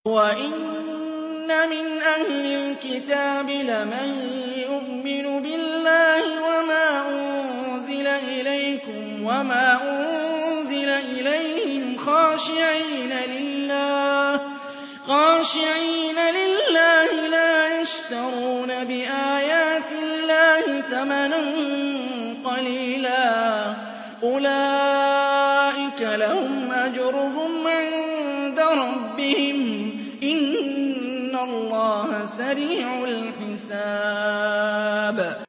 وَإِنَّ مِنْ أَهْلِ الْكِتَابِ لَمَن يُؤْمِنُ بِاللَّهِ وَمَا أُنزِلَ إِلَيْكُمْ وَمَا أُنزِلَ إِلَيْهِمْ خَاشِعِينَ لِلَّهِ لَا يَشْتَرُونَ بِآيَاتِ اللَّهِ ثَمَنًا قَلِيلًا ۗ أُولَٰئِكَ لَهُمْ أَجْرُهُمْ عِندَ رَبِّهِمْ ۗ إِنَّ اللَّهَ سَرِيعُ الْحِسَابِ